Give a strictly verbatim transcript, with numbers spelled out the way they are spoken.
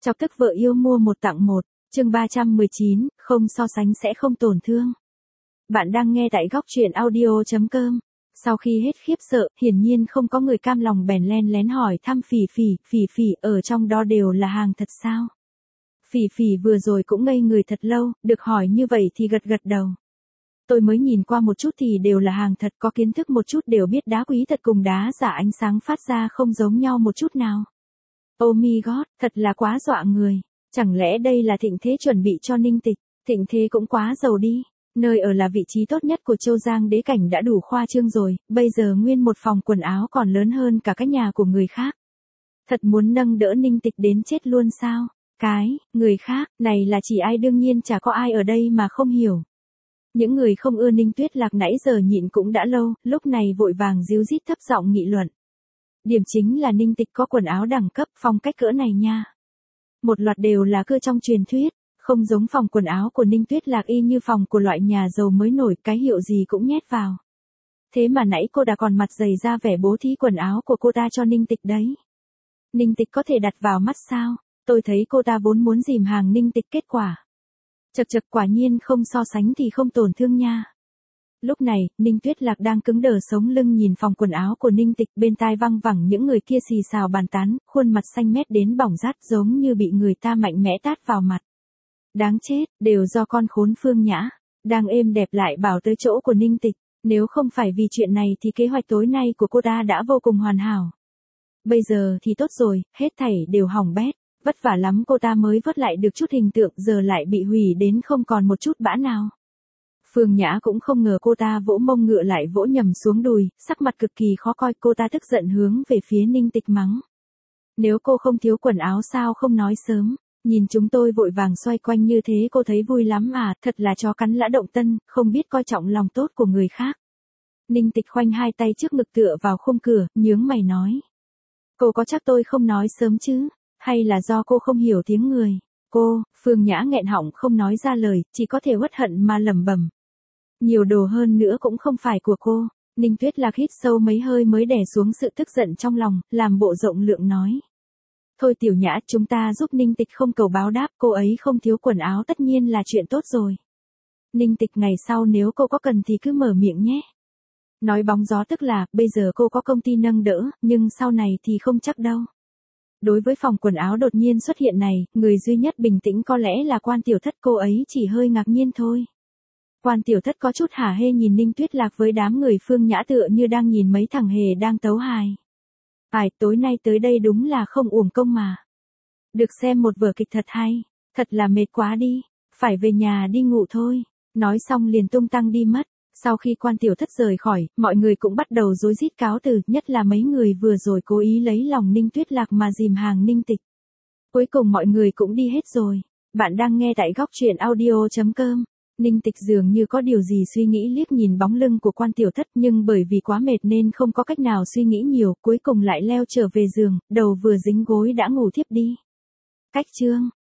Chọc tức vợ yêu mua một tặng một, chương ba trăm mười chín, không so sánh sẽ không tổn thương. Bạn đang nghe tại góc truyện audio chấm com. Sau khi hết khiếp sợ, hiển nhiên không có người cam lòng bèn len lén hỏi thăm Phỉ Phỉ, Phỉ Phỉ ở trong đó đều là hàng thật sao? Phỉ Phỉ vừa rồi cũng ngây người thật lâu, được hỏi như vậy thì gật gật đầu. Tôi mới nhìn qua một chút thì đều là hàng thật, có kiến thức một chút đều biết đá quý thật cùng đá giả ánh sáng phát ra không giống nhau một chút nào. Oh my god, thật là quá dọa người. Chẳng lẽ đây là Thịnh Thế chuẩn bị cho Ninh Tịch? Thịnh Thế cũng quá giàu đi. Nơi ở là vị trí tốt nhất của Châu Giang đế cảnh đã đủ khoa trương rồi, bây giờ nguyên một phòng quần áo còn lớn hơn cả cái nhà của người khác. Thật muốn nâng đỡ Ninh Tịch đến chết luôn sao? Cái, người khác, này là chỉ ai, đương nhiên chả có ai ở đây mà không hiểu. Những người không ưa Ninh Tuyết Lạc nãy giờ nhịn cũng đã lâu, lúc này vội vàng díu dít thấp giọng nghị luận. Điểm chính là Ninh Tịch có quần áo đẳng cấp phong cách cỡ này nha. Một loạt đều là cơ trong truyền thuyết, không giống phòng quần áo của Ninh Tuyết Lạc y như phòng của loại nhà giàu mới nổi, cái hiệu gì cũng nhét vào. Thế mà nãy cô đã còn mặt dày ra vẻ bố thí quần áo của cô ta cho Ninh Tịch đấy. Ninh Tịch có thể đặt vào mắt sao? Tôi thấy cô ta vốn muốn dìm hàng Ninh Tịch, kết quả. Chật chật, quả nhiên không so sánh thì không tổn thương nha. Lúc này, Ninh Tuyết Lạc đang cứng đờ sống lưng nhìn phòng quần áo của Ninh Tịch, bên tai văng vẳng những người kia xì xào bàn tán, khuôn mặt xanh mét đến bỏng rát giống như bị người ta mạnh mẽ tát vào mặt. Đáng chết, đều do con khốn Phương Nhã, đang êm đẹp lại bảo tới chỗ của Ninh Tịch, nếu không phải vì chuyện này thì kế hoạch tối nay của cô ta đã vô cùng hoàn hảo. Bây giờ thì tốt rồi, hết thảy đều hỏng bét, vất vả lắm cô ta mới vớt lại được chút hình tượng, giờ lại bị hủy đến không còn một chút bã nào. Phương Nhã cũng không ngờ cô ta vỗ mông ngựa lại vỗ nhầm xuống đùi, sắc mặt cực kỳ khó coi, cô ta tức giận hướng về phía Ninh Tịch mắng. Nếu cô không thiếu quần áo sao không nói sớm, nhìn chúng tôi vội vàng xoay quanh như thế cô thấy vui lắm à, thật là chó cắn lã động tân, không biết coi trọng lòng tốt của người khác. Ninh Tịch khoanh hai tay trước ngực tựa vào khung cửa, nhướng mày nói. Cô có chắc tôi không nói sớm chứ, hay là do cô không hiểu tiếng người? Cô, Phương Nhã nghẹn họng không nói ra lời, chỉ có thể uất hận mà lẩm bẩm. Nhiều đồ hơn nữa cũng không phải của cô. Ninh Tuyết Lạc hít sâu mấy hơi mới đè xuống sự tức giận trong lòng, làm bộ rộng lượng nói. Thôi Tiểu Nhã, chúng ta giúp Ninh Tịch không cầu báo đáp, cô ấy không thiếu quần áo tất nhiên là chuyện tốt rồi. Ninh Tịch ngày sau nếu cô có cần thì cứ mở miệng nhé. Nói bóng gió tức là, bây giờ cô có công ty nâng đỡ, nhưng sau này thì không chắc đâu. Đối với phòng quần áo đột nhiên xuất hiện này, người duy nhất bình tĩnh có lẽ là Quan Tiểu Thất, cô ấy chỉ hơi ngạc nhiên thôi. Quan Tiểu Thất có chút hả hê nhìn Ninh Tuyết Lạc với đám người Phương Nhã tựa như đang nhìn mấy thằng hề đang tấu hài. Phải, tối nay tới đây đúng là không uổng công mà. Được xem một vở kịch thật hay, thật là mệt quá đi, phải về nhà đi ngủ thôi. Nói xong liền tung tăng đi mất. Sau khi Quan Tiểu Thất rời khỏi, mọi người cũng bắt đầu rối rít cáo từ, nhất là mấy người vừa rồi cố ý lấy lòng Ninh Tuyết Lạc mà dìm hàng Ninh Tịch. Cuối cùng mọi người cũng đi hết rồi. Bạn đang nghe tại góc truyện audio chấm com. Ninh Tịch dường như có điều gì suy nghĩ liếc nhìn bóng lưng của Quan Tiểu Thất, nhưng bởi vì quá mệt nên không có cách nào suy nghĩ nhiều, cuối cùng lại leo trở về giường, đầu vừa dính gối đã ngủ thiếp đi. Cách chương